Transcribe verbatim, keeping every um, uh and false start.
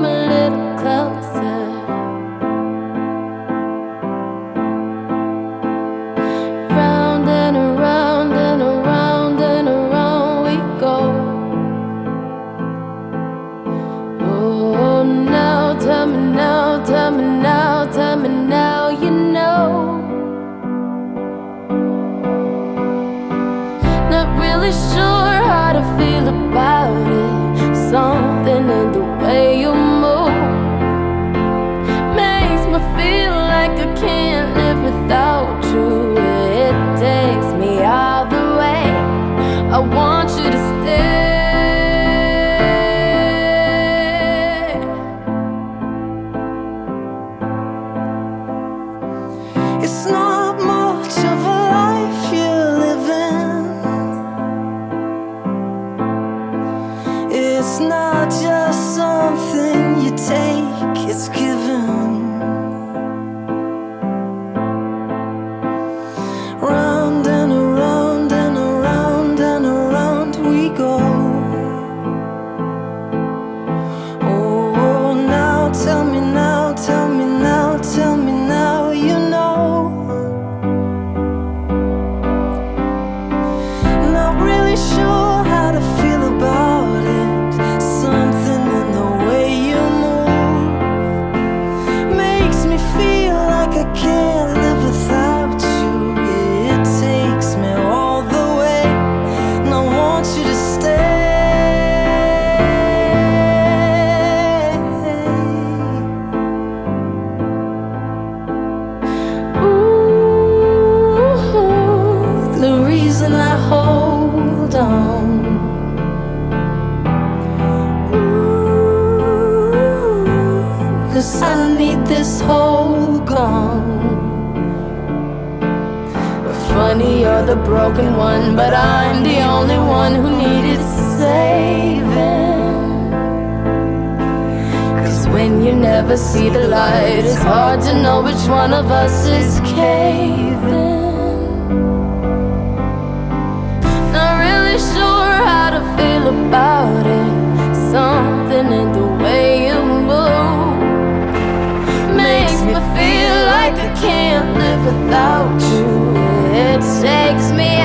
a little closer. Round and around and around and around we go. Oh, now tell me now, tell me now, tell me now, you know. Not really sure how to feel about it. Something in the way you move makes me feel like I can't live without you. It takes me all the way. I want you to stay. It's not much of a life you're living. It's not just something you take, it's given. Round and around and around and around we go. Oh, now tell me now, tell me now, tell me now, you know. Not really sure how to feel about it. Something in the way you move makes me feel like I can't live without you. It takes me all the way, and I want you to stay. Ooh, the reason I hold on. Ooh, 'cause I need this hole gone. Funny, you're the broken one, but I'm the only one who needed saving. 'Cause when you never see the light, it's hard to know which one of us is caving. Not really sure how to feel about it. Something in the way you move makes me feel like I can't live without you. It takes me